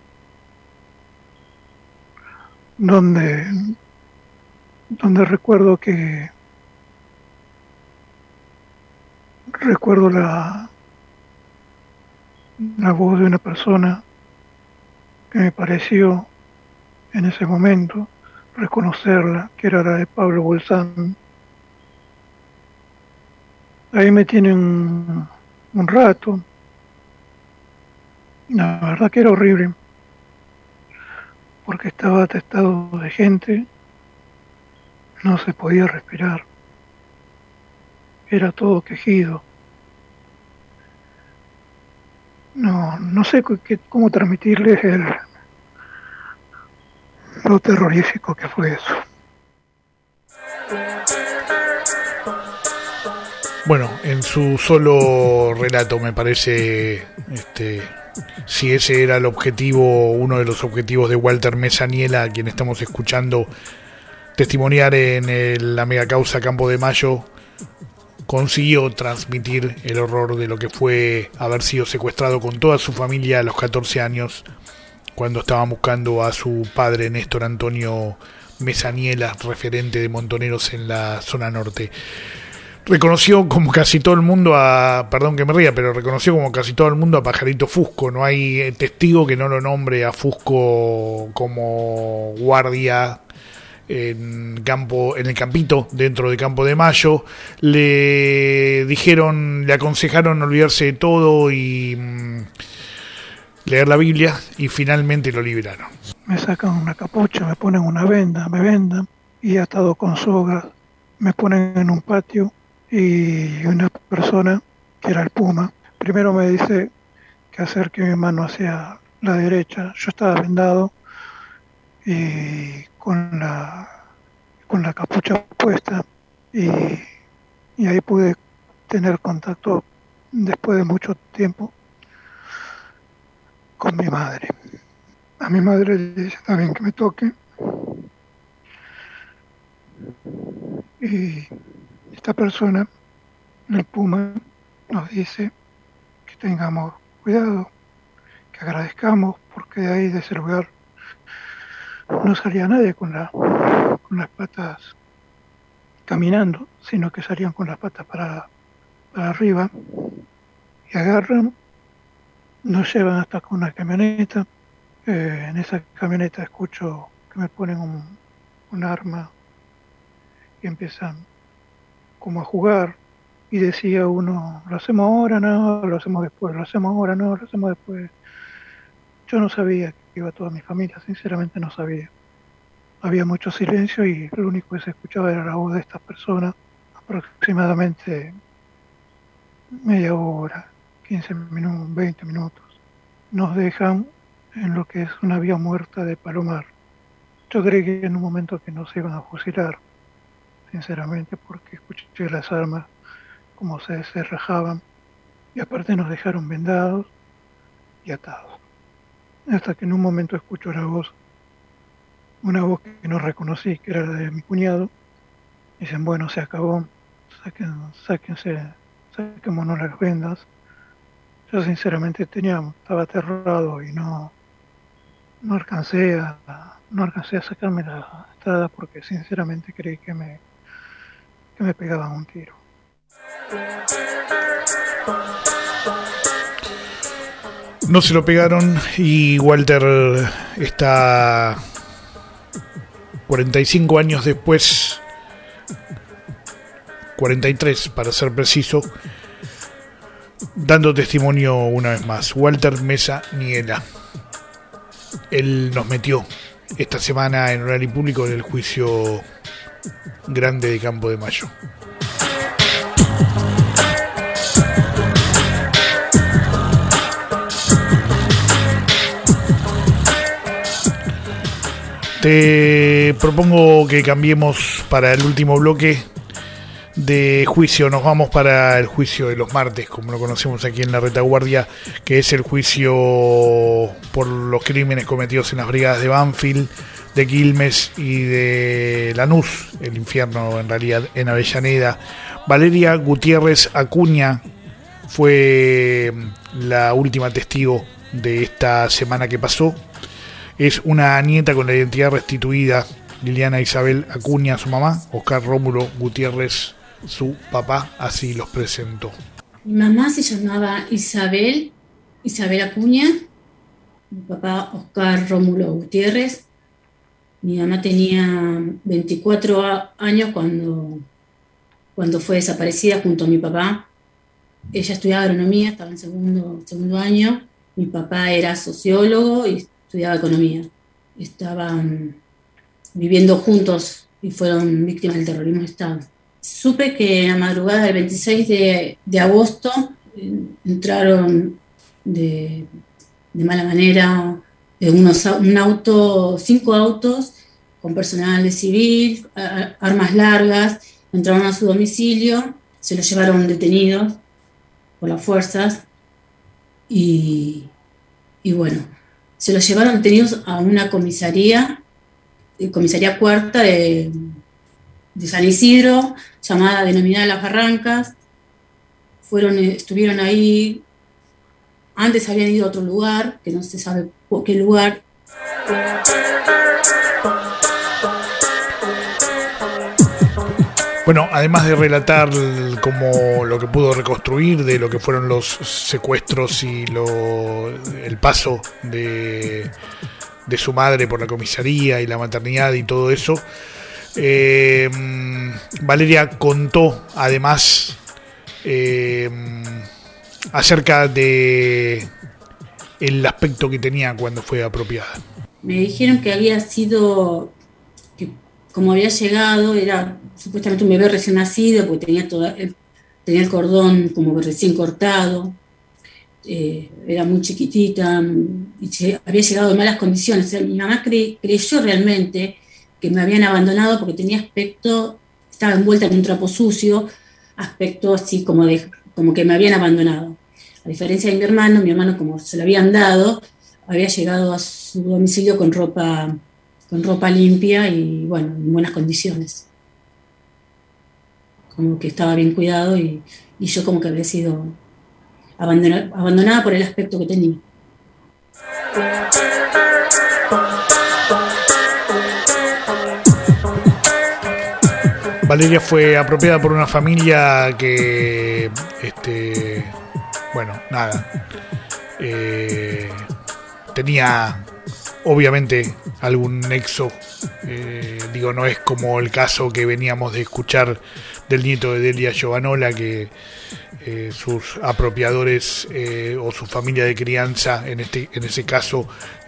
donde recuerdo la voz de una persona que me pareció en ese momento reconocerla, que era la de Pablo Bolsán. Ahí me tienen un rato. La verdad que era horrible, porque estaba atestado de gente, no se podía respirar, era todo quejido. No sé cómo transmitirles lo terrorífico que fue eso. Bueno, en su solo relato me parece, si ese era el objetivo, uno de los objetivos de Walter Mesa Niela, a quien estamos escuchando testimoniar en la megacausa Campo de Mayo, consiguió transmitir el horror de lo que fue haber sido secuestrado con toda su familia a los 14 años, cuando estaban buscando a su padre Néstor Antonio Mesa Niela, referente de montoneros en la zona norte. Reconoció como casi todo el mundo perdón que me ría, pero reconoció como casi todo el mundo a Pajarito Fusco. No hay testigo que no lo nombre a Fusco como guardia en el campito dentro de Campo de Mayo. Le aconsejaron olvidarse de todo y leer la Biblia, y finalmente lo liberaron. Me sacan una capucha, me ponen una venda, me vendan, y atado con sogas me ponen en un patio, y una persona, que era el Puma, primero me dice que acerque mi mano hacia la derecha. Yo estaba vendado y con la capucha puesta, y ahí pude tener contacto después de mucho tiempo con mi madre. A mi madre le dice: está bien que me toque. Y esta persona, el Puma, nos dice que tengamos cuidado, que agradezcamos, porque de ahí, de ese lugar, no salía nadie con las patas caminando, sino que salían con las patas para arriba, y agarran, nos llevan hasta con una camioneta. En esa camioneta escucho que me ponen un arma y empiezan como a jugar, y decía uno, lo hacemos ahora, no, lo hacemos después, lo hacemos ahora, no, lo hacemos después. Yo no sabía que iba toda mi familia, sinceramente no sabía. Había mucho silencio y lo único que se escuchaba era la voz de estas personas, aproximadamente media hora, 15 minutos, 20 minutos. Nos dejan en lo que es una vía muerta de Palomar. Yo creí que en un momento que nos iban a fusilar, sinceramente, porque escuché las armas como se rajaban, y aparte nos dejaron vendados y atados. Hasta que en un momento escucho una voz que no reconocí, que era la de mi cuñado. Dicen, bueno, se acabó, saquémonos las vendas. Yo sinceramente estaba aterrado y no alcancé a sacarme la estrada porque sinceramente creí que me pegaban un tiro. No se lo pegaron y Walter está 45 años después, 43 para ser preciso, dando testimonio una vez más. Walter Mesa Niela. Él nos metió esta semana en horario público en el juicio grande de Campo de Mayo. Te propongo que cambiemos para el último bloque de juicio. Nos vamos para el juicio de los martes, como lo conocemos aquí en la retaguardia, que es el juicio por los crímenes cometidos en las brigadas de Banfield, de Quilmes y de Lanús, el infierno en realidad en Avellaneda. Valeria Gutiérrez Acuña fue la última testigo de esta semana que pasó. Es una nieta con la identidad restituida, Liliana Isabel Acuña, su mamá, Oscar Rómulo Gutiérrez, su papá, así los presentó. Mi mamá se llamaba Isabel Acuña, mi papá Oscar Rómulo Gutiérrez. Mi mamá tenía 24 años cuando fue desaparecida junto a mi papá. Ella estudiaba agronomía, estaba en segundo año. Mi papá era sociólogo y estudiaba economía. Estaban viviendo juntos y fueron víctimas del terrorismo de Estado. Supe que en la madrugada del 26 de agosto entraron de mala manera 5 autos con personal de civil, armas largas, entraron a su domicilio, se los llevaron detenidos por las fuerzas y bueno, se los llevaron detenidos a una comisaría cuarta de San Isidro, denominada Las Barrancas. Estuvieron ahí, antes habían ido a otro lugar, que no se sabe por qué lugar. Bueno, además de relatar como lo que pudo reconstruir de lo que fueron los secuestros y el paso de su madre por la comisaría y la maternidad y todo eso, Valeria contó además acerca de el aspecto que tenía cuando fue apropiada. Me dijeron que había sido, que como había llegado, era supuestamente un bebé recién nacido, porque tenía el cordón como recién cortado, era muy chiquitita y había llegado en malas condiciones. O sea, mi mamá creyó realmente que me habían abandonado porque tenía aspecto, estaba envuelta en un trapo sucio, aspecto así como que me habían abandonado. A diferencia de mi hermano como se lo habían dado, había llegado a su domicilio con ropa limpia y bueno, en buenas condiciones. Como que estaba bien cuidado y yo como que había sido abandonada por el aspecto que tenía. Valeria fue apropiada por una familia que, tenía obviamente algún nexo, no es como el caso que veníamos de escuchar del nieto de Delia Giovanola, que sus apropiadores o su familia de crianza, en ese caso,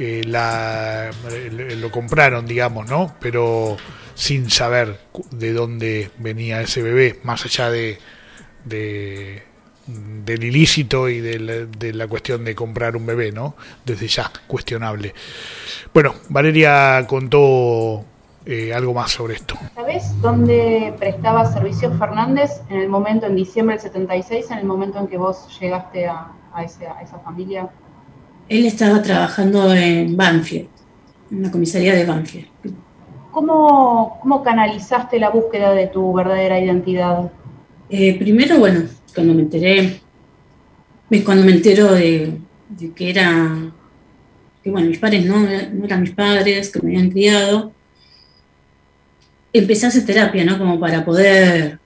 lo compraron, digamos, ¿no? Pero sin saber de dónde venía ese bebé, más allá del ilícito y de la cuestión de comprar un bebé, ¿no? Desde ya, cuestionable. Bueno, Valeria contó algo más sobre esto. ¿Sabés dónde prestaba servicios Fernández en diciembre del 76, en el momento en que vos llegaste a esa familia? Él estaba trabajando en Banfield, en la comisaría de Banfield. ¿Cómo canalizaste la búsqueda de tu verdadera identidad? Primero, cuando me entero de que mis padres no eran mis padres, que me habían criado, empecé a hacer terapia, ¿no? Como para poder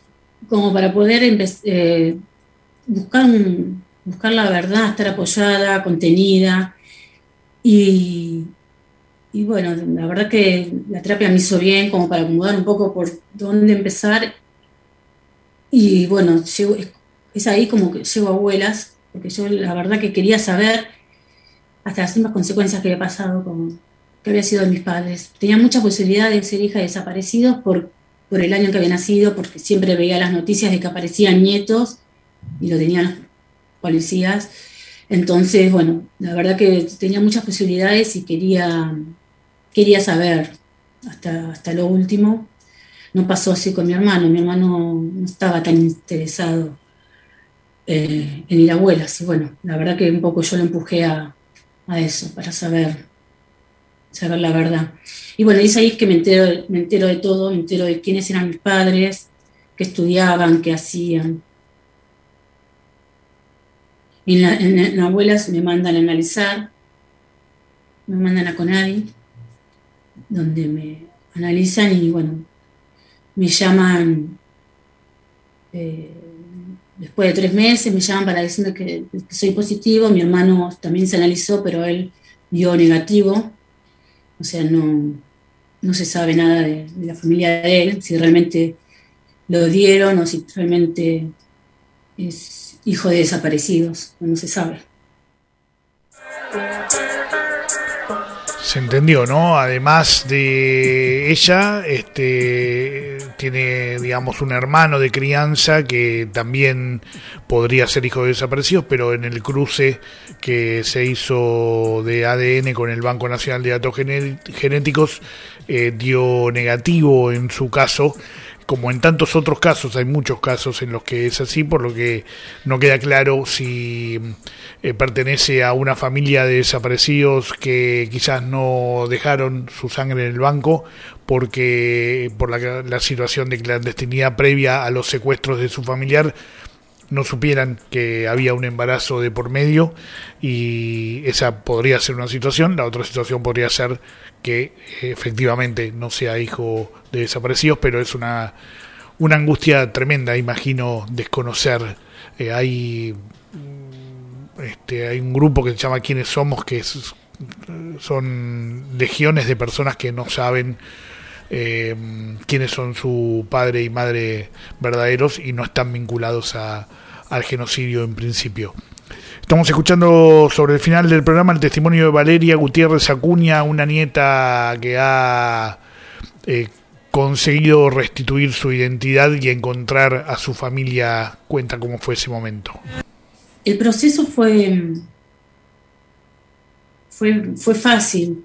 buscar la verdad, estar apoyada, contenida. Y la verdad que la terapia me hizo bien, como para acomodar un poco por dónde empezar. Y es ahí como que llego a Abuelas, porque yo la verdad que quería saber hasta las mismas consecuencias que había pasado que había sido de mis padres. Tenía mucha posibilidad de ser hija de desaparecidos por el año que había nacido, porque siempre veía las noticias de que aparecían nietos y lo tenían los policías. Entonces, la verdad que tenía muchas posibilidades y quería saber hasta lo último. No pasó así con mi hermano no estaba tan interesado en ir a Abuelas. Y la verdad que un poco yo lo empujé a eso, para saber la verdad. Y es ahí que me entero de todo, me entero de quiénes eran mis padres, qué estudiaban, qué hacían. Y en Abuelas me mandan a analizar, me mandan a Conadi, donde me analizan y me llaman, después de 3 meses, me llaman para decirme que soy positivo. Mi hermano también se analizó, pero él dio negativo. O sea, no se sabe nada de la familia de él, si realmente lo dieron o si realmente es hijo de desaparecidos, no se sabe. Se entendió, ¿no? Además de ella, tiene, digamos, un hermano de crianza que también podría ser hijo de desaparecidos, pero en el cruce que se hizo de ADN con el Banco Nacional de Datos Genéticos, dio negativo en su caso. Como en tantos otros casos, hay muchos casos en los que es así, por lo que no queda claro si pertenece a una familia de desaparecidos que quizás no dejaron su sangre en el banco porque por la situación de clandestinidad previa a los secuestros de su familiar no supieran que había un embarazo de por medio, y esa podría ser una situación. La otra situación podría ser que efectivamente no sea hijo de desaparecidos, pero es una angustia tremenda, imagino, desconocer. Hay un grupo que se llama ¿Quiénes somos?, que son legiones de personas que no saben quiénes son su padre y madre verdaderos y no están vinculados al genocidio en principio. Estamos escuchando sobre el final del programa el testimonio de Valeria Gutiérrez Acuña, una nieta que ha conseguido restituir su identidad y encontrar a su familia. Cuenta cómo fue ese momento. El proceso fue fácil,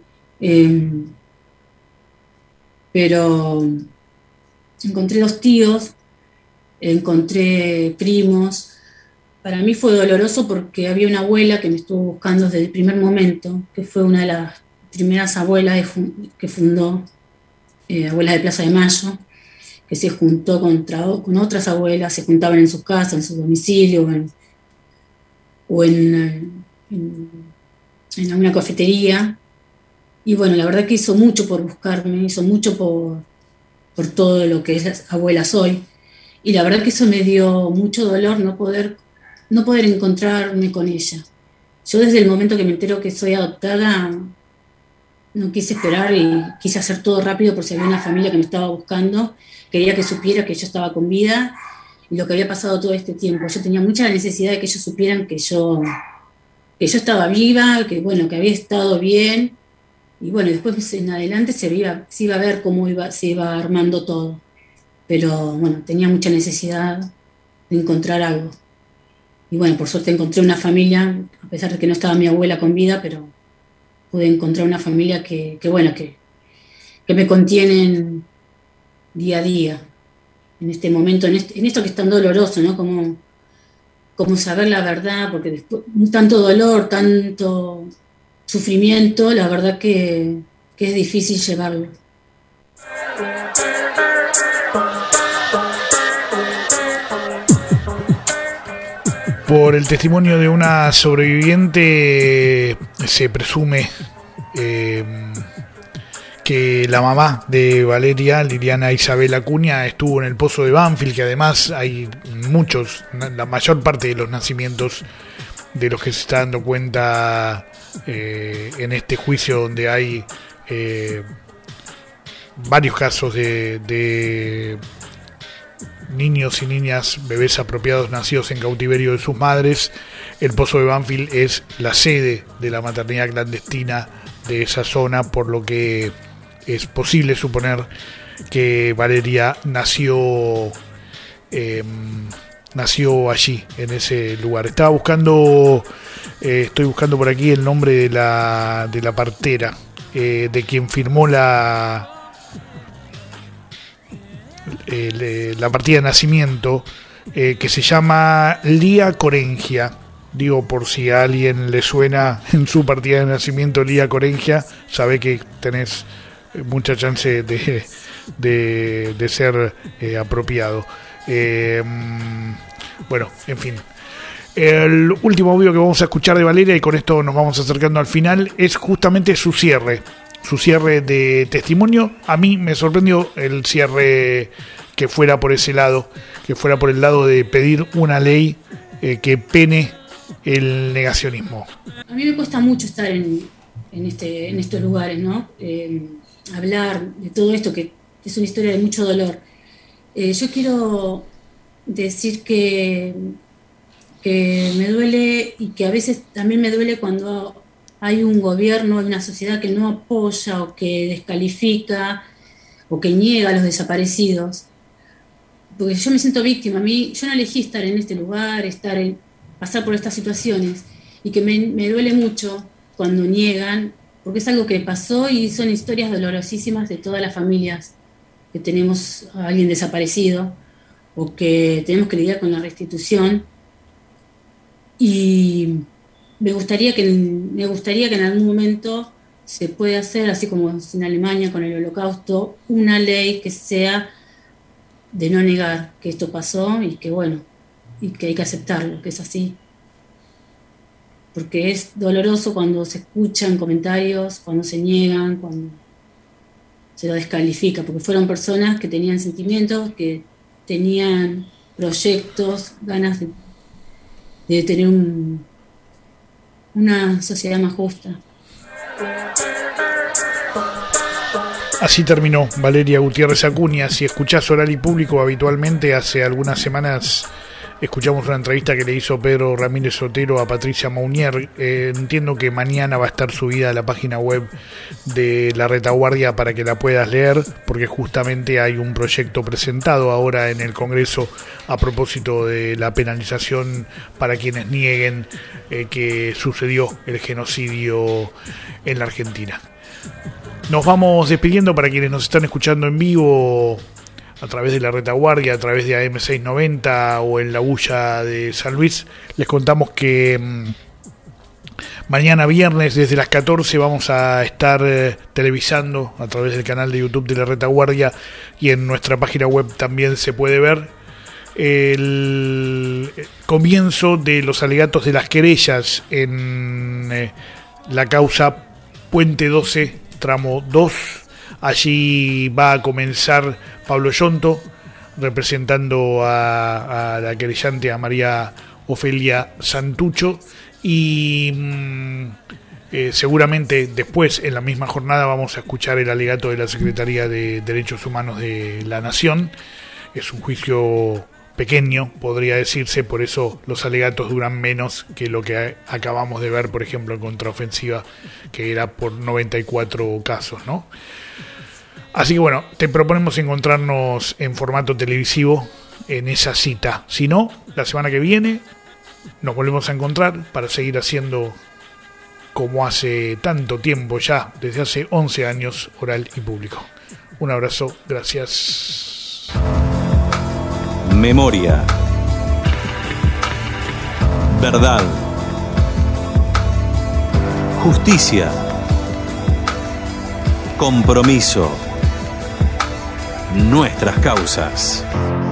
pero encontré 2 tíos, encontré primos. Para mí fue doloroso porque había una abuela que me estuvo buscando desde el primer momento, que fue una de las primeras abuelas que fundó Abuelas de Plaza de Mayo, que se juntó con otras abuelas, se juntaban en sus casas, en su domicilio, o en alguna cafetería. Y la verdad que hizo mucho por buscarme, hizo mucho por todo lo que es abuela soy. Y la verdad que eso me dio mucho dolor no poder encontrarme con ella. Yo desde el momento que me entero que soy adoptada, no quise esperar y quise hacer todo rápido por si había una familia que me estaba buscando. Quería que supiera que yo estaba con vida y lo que había pasado todo este tiempo. Yo tenía mucha necesidad de que ellos supieran que yo estaba viva, que bueno, que había estado bien. Y bueno, después en adelante se iba a ver cómo se iba armando todo. Pero bueno, tenía mucha necesidad de encontrar algo. Y bueno, por suerte encontré una familia, a pesar de que no estaba mi abuela con vida, pero pude encontrar una familia que me contienen día a día. En este momento, en esto que es tan doloroso, ¿no? Como saber la verdad, porque después tanto dolor, tanto sufrimiento, la verdad que es difícil llevarlo. Por el testimonio de una sobreviviente, se presume que la mamá de Valeria, Liliana Isabel Acuña, estuvo en el pozo de Banfield, que además hay muchos, la mayor parte de los nacimientos de los que se está dando cuenta en este juicio, donde hay varios casos de niños y niñas, bebés apropiados nacidos en cautiverio de sus madres. El pozo de Banfield es la sede de la maternidad clandestina de esa zona, por lo que es posible suponer que Valeria nació allí, en ese lugar. Estoy buscando por aquí el nombre de la partera, de quien firmó la partida de nacimiento, que se llama Lía Corengia. Digo, por si a alguien le suena en su partida de nacimiento Lía Corengia, sabe que tenés mucha chance de ser apropiado. Bueno, en fin. El último audio que vamos a escuchar de Valeria, y con esto nos vamos acercando al final, es justamente su cierre de testimonio. A mí me sorprendió el cierre que fuera por ese lado, que fuera por el lado de pedir una ley que pene el negacionismo. A mí me cuesta mucho estar en estos lugares, ¿no? Hablar de todo esto, que es una historia de mucho dolor. Yo quiero decir que me duele, y que a veces también me duele cuando hay un gobierno, hay una sociedad que no apoya o que descalifica o que niega a los desaparecidos. Porque yo me siento víctima. Yo no elegí estar en este lugar, pasar por estas situaciones, y que me duele mucho cuando niegan, porque es algo que pasó y son historias dolorosísimas de todas las familias que tenemos a alguien desaparecido o que tenemos que lidiar con la restitución. Y me gustaría que en algún momento se pueda hacer, así como en Alemania con el Holocausto, una ley que sea de no negar que esto pasó y que bueno, y que hay que aceptarlo, que es así. Porque es doloroso cuando se escuchan comentarios, cuando se niegan, cuando se lo descalifica, porque fueron personas que tenían sentimientos, que tenían proyectos, ganas de tener una sociedad más justa. Así terminó Valeria Gutiérrez Acuña. Si escuchás Oral y Público habitualmente, hace algunas semanas escuchamos una entrevista que le hizo Pedro Ramírez Otero a Patricia Mounier. Entiendo que mañana va a estar subida a la página web de La Retaguardia para que la puedas leer, porque justamente hay un proyecto presentado ahora en el Congreso a propósito de la penalización para quienes nieguen que sucedió el genocidio en la Argentina. Nos vamos despidiendo. Para quienes nos están escuchando en vivo a través de La Retaguardia, a través de AM690 o en La Bulla de San Luis, les contamos que mañana viernes desde las 14 vamos a estar televisando a través del canal de YouTube de La Retaguardia, y en nuestra página web también se puede ver el comienzo de los alegatos de las querellas en la causa Puente 12, tramo 2. Allí va a comenzar Pablo Yonto representando a la querellante, a María Ofelia Santucho, y Seguramente después, en la misma jornada, vamos a escuchar el alegato de la Secretaría de Derechos Humanos de la Nación. Es un juicio pequeño, podría decirse, por eso los alegatos duran menos que lo que acabamos de ver, por ejemplo, en contraofensiva, que era por 94 casos, ¿no? Así que bueno, te proponemos encontrarnos en formato televisivo en esa cita. Si no, la semana que viene nos volvemos a encontrar para seguir haciendo, como hace tanto tiempo ya, desde hace 11 años, Oral y Público. Un abrazo, gracias. Memoria. Verdad. Justicia. Compromiso. Nuestras causas.